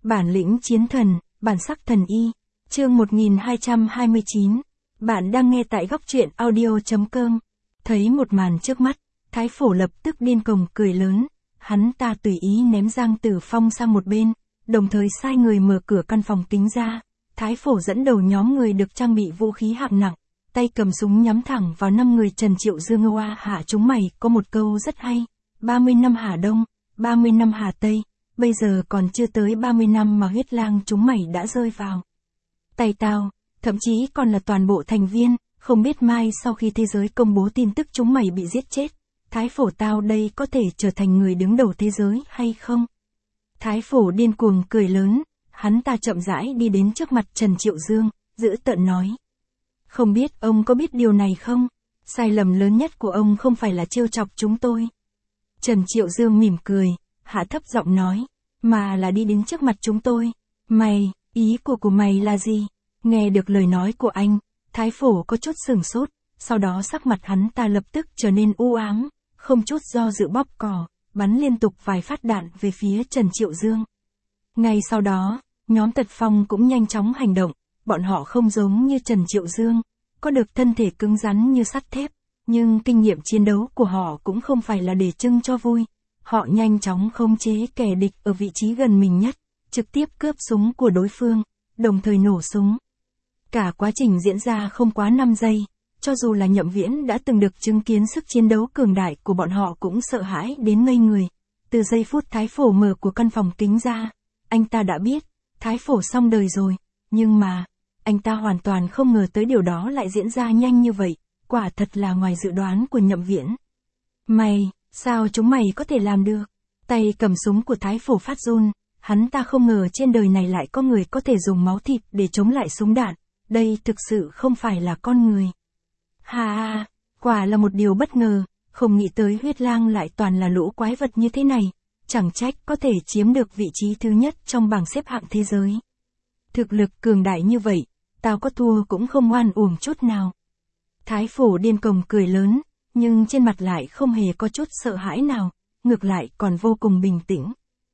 Bản lĩnh chiến thần, bản sắc thần y. Chương 1229. Bạn đang nghe tại góc truyện audio.com. Thấy một màn trước mắt, Thái Phổ lập tức điên cuồng cười lớn. Hắn ta tùy ý ném Giang Tử Phong sang một bên, đồng thời sai người mở cửa căn phòng kính ra. Thái Phổ dẫn đầu nhóm người được trang bị vũ khí hạng nặng, tay cầm súng nhắm thẳng vào 5 người Trần Triệu Dương. Oa hạ chúng mày có một câu rất hay, 30 năm Hà Đông, 30 năm Hà Tây, bây giờ còn chưa tới 30 năm mà huyết lang chúng mày đã rơi vào tay tao, thậm chí còn là toàn bộ thành viên, không biết mai sau khi thế giới công bố tin tức chúng mày bị giết chết, Thái Phổ tao đây có thể trở thành người đứng đầu thế giới hay không? Thái Phổ điên cuồng cười lớn, hắn ta chậm rãi đi đến trước mặt Trần Triệu Dương, dữ tợn nói. Không biết ông có biết điều này không? Sai lầm lớn nhất của ông không phải là trêu chọc chúng tôi. Trần Triệu Dương mỉm cười, hạ thấp giọng nói, mà là đi đến trước mặt chúng tôi. Mày, ý của mày là gì? Nghe được lời nói của anh, Thái Phổ có chút sửng sốt, sau đó sắc mặt hắn ta lập tức trở nên u ám, không chút do dự bóp cò, bắn liên tục vài phát đạn về phía Trần Triệu Dương. Ngay sau đó, nhóm Tật Phong cũng nhanh chóng hành động, bọn họ không giống như Trần Triệu Dương, có được thân thể cứng rắn như sắt thép, nhưng kinh nghiệm chiến đấu của họ cũng không phải là để trưng cho vui. Họ nhanh chóng khống chế kẻ địch ở vị trí gần mình nhất, trực tiếp cướp súng của đối phương, đồng thời nổ súng. Cả quá trình diễn ra không quá 5 giây, cho dù là Nhậm Viễn đã từng được chứng kiến sức chiến đấu cường đại của bọn họ cũng sợ hãi đến ngây người. Từ giây phút Thái Phổ mở của căn phòng kính ra, anh ta đã biết, Thái Phổ xong đời rồi, nhưng mà, anh ta hoàn toàn không ngờ tới điều đó lại diễn ra nhanh như vậy, quả thật là ngoài dự đoán của Nhậm Viễn. Mày, sao chúng mày có thể làm được? Tay cầm súng của Thái Phổ phát run, hắn ta không ngờ trên đời này lại có người có thể dùng máu thịt để chống lại súng đạn, đây thực sự không phải là con người. Hà, quả là một điều bất ngờ, không nghĩ tới huyết lang lại toàn là lũ quái vật như thế này, chẳng trách có thể chiếm được vị trí thứ nhất trong bảng xếp hạng thế giới. Thực lực cường đại như vậy, tao có thua cũng không oan uổng chút nào. Thái Phổ điên cuồng cười lớn, nhưng trên mặt lại không hề có chút sợ hãi nào, ngược lại còn vô cùng bình tĩnh.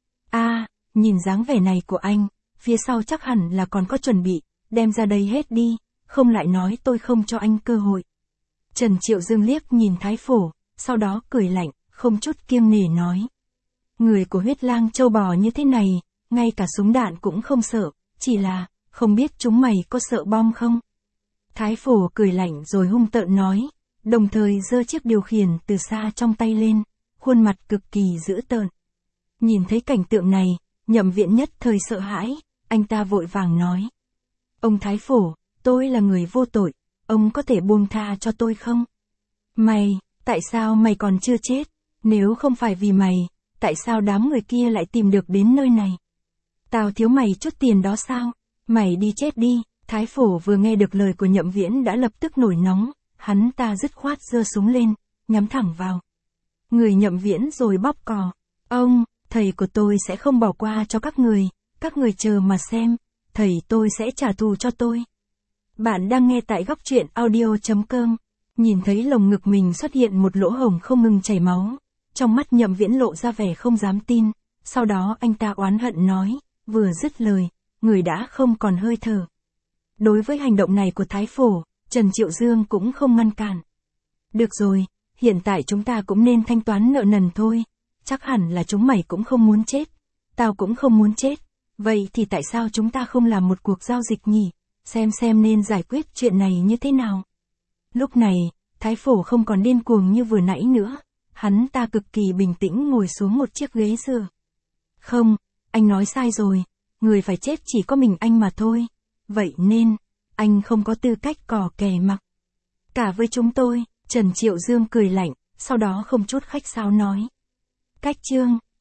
Nhìn dáng vẻ này của anh, phía sau chắc hẳn là còn có chuẩn bị, đem ra đây hết đi, không lại nói tôi không cho anh cơ hội. Trần Triệu Dương liếc nhìn Thái Phổ, sau đó cười lạnh, không chút kiêng nể nói. Người của huyết lang châu bò như thế này, ngay cả súng đạn cũng không sợ, chỉ là, không biết chúng mày có sợ bom không? Thái Phổ cười lạnh rồi hung tợn nói, đồng thời giơ chiếc điều khiển từ xa trong tay lên, khuôn mặt cực kỳ dữ tợn. Nhìn thấy cảnh tượng này, Nhậm Viễn nhất thời sợ hãi, anh ta vội vàng nói. Ông Thái Phổ, tôi là người vô tội, ông có thể buông tha cho tôi không? Mày, tại sao mày còn chưa chết? Nếu không phải vì mày, tại sao đám người kia lại tìm được đến nơi này? Tao thiếu mày chút tiền đó sao? Mày đi chết đi. Thái Phổ vừa nghe được lời của Nhậm Viễn đã lập tức nổi nóng, hắn ta dứt khoát giơ súng lên, nhắm thẳng vào người Nhậm Viễn rồi bóp cò. Ông, thầy của tôi sẽ không bỏ qua cho các người chờ mà xem, thầy tôi sẽ trả thù cho tôi. Bạn đang nghe tại góc truyện audio.com, nhìn thấy lồng ngực mình xuất hiện một lỗ hổng không ngừng chảy máu, trong mắt Nhậm Viễn lộ ra vẻ không dám tin, sau đó anh ta oán hận nói, vừa dứt lời, người đã không còn hơi thở. Đối với hành động này của Thái Phổ, Trần Triệu Dương cũng không ngăn cản. Được rồi, hiện tại chúng ta cũng nên thanh toán nợ nần thôi, chắc hẳn là chúng mày cũng không muốn chết, tao cũng không muốn chết, vậy thì tại sao chúng ta không làm một cuộc giao dịch nhỉ, xem nên giải quyết chuyện này như thế nào. Lúc này, Thái Phổ không còn điên cuồng như vừa nãy nữa, hắn ta cực kỳ bình tĩnh ngồi xuống một chiếc ghế dựa. Không, anh nói sai rồi, người phải chết chỉ có mình anh mà thôi. Vậy nên, anh không có tư cách cò kè mặc cả với chúng tôi. Trần Triệu Dương cười lạnh, sau đó không chút khách sáo nói. Cách chương